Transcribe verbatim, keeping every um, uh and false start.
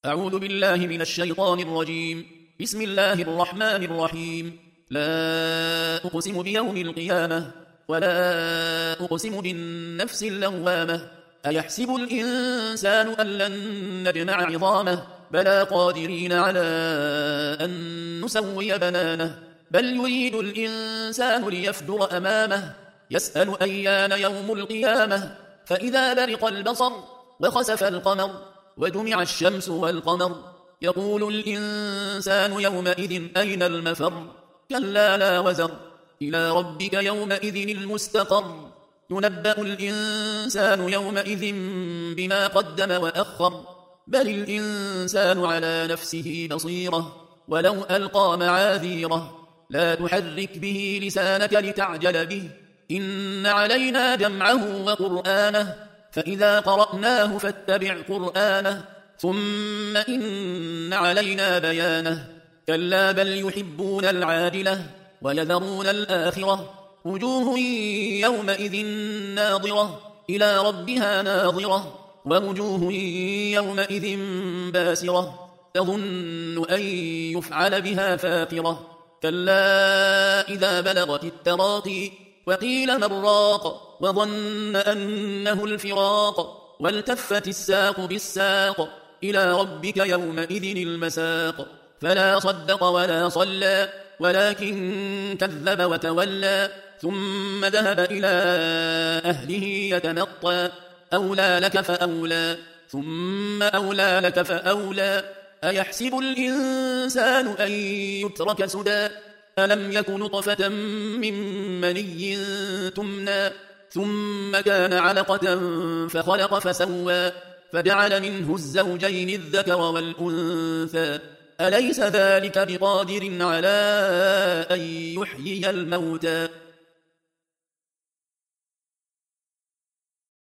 أعوذ بالله من الشيطان الرجيم. بسم الله الرحمن الرحيم. لا أقسم بيوم القيامة ولا أقسم بالنفس اللوامة. أيحسب الإنسان أن لن نجمع عظامه بلى قادرين على أن نسوي بنانه بل يريد الإنسان ليفجر أمامه يسأل أيان يوم القيامة فإذا برق البصر وخسف القمر وجمع الشمس والقمر يقول الإنسان يومئذ أين المفر كلا لا وزر إلى ربك يومئذ المستقر ينبأ الإنسان يومئذ بما قدم وأخر بل الإنسان على نفسه بصيرة ولو ألقى معاذيره لا تحرك به لسانك لتعجل به إن علينا جمعه وقرآنه فإذا قرأناه فاتبع قرآنه ثم إن علينا بيانه كلا بل يحبون العاجلة ويذرون الآخرة وجوه يومئذ ناظرة إلى ربها ناظرة ووجوه يومئذ باسرة تظن أن يفعل بها فاقرة كلا إذا بلغت التراقي وقيل من راق وظن أنه الفراق والتفت الساق بالساق إلى ربك يومئذ المساق فلا صدق ولا صلى ولكن كذب وتولى ثم ذهب إلى أهله يتمطى أولى لك فأولى ثم أولى لك فأولى أيحسب الإنسان أن يترك سدى ألم يك نطفة من مني تمنى ثم كان علقة فخلق فسوى فجعل منه الزوجين الذكر والأنثى أليس ذلك بقادر على أن يحيي الموتى